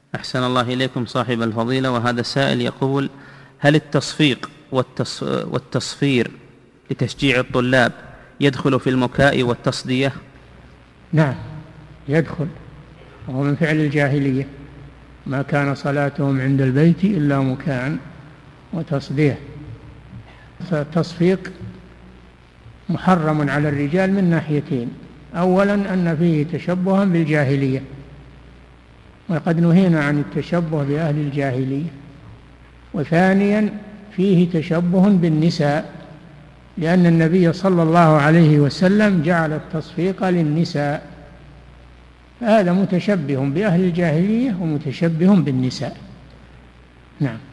أحسن الله إليكم صاحب الفضيلة. وهذا السائل يقول: هل التصفيق والتصفير لتشجيع الطلاب يدخل في المكاء والتصدية؟ نعم يدخل، وهو من فعل الجاهلية. ما كان صلاتهم عند البيت إلا مكاء وتصدية. فالتصفيق محرم على الرجال من ناحيتين: أولا أن فيه تشبها بالجاهلية، وقد نهينا عن التشبه بأهل الجاهلية. وثانيا فيه تشبه بالنساء، لأن النبي صلى الله عليه وسلم جعل التصفيق للنساء، فهذا متشبه بأهل الجاهلية ومتشبه بالنساء. نعم.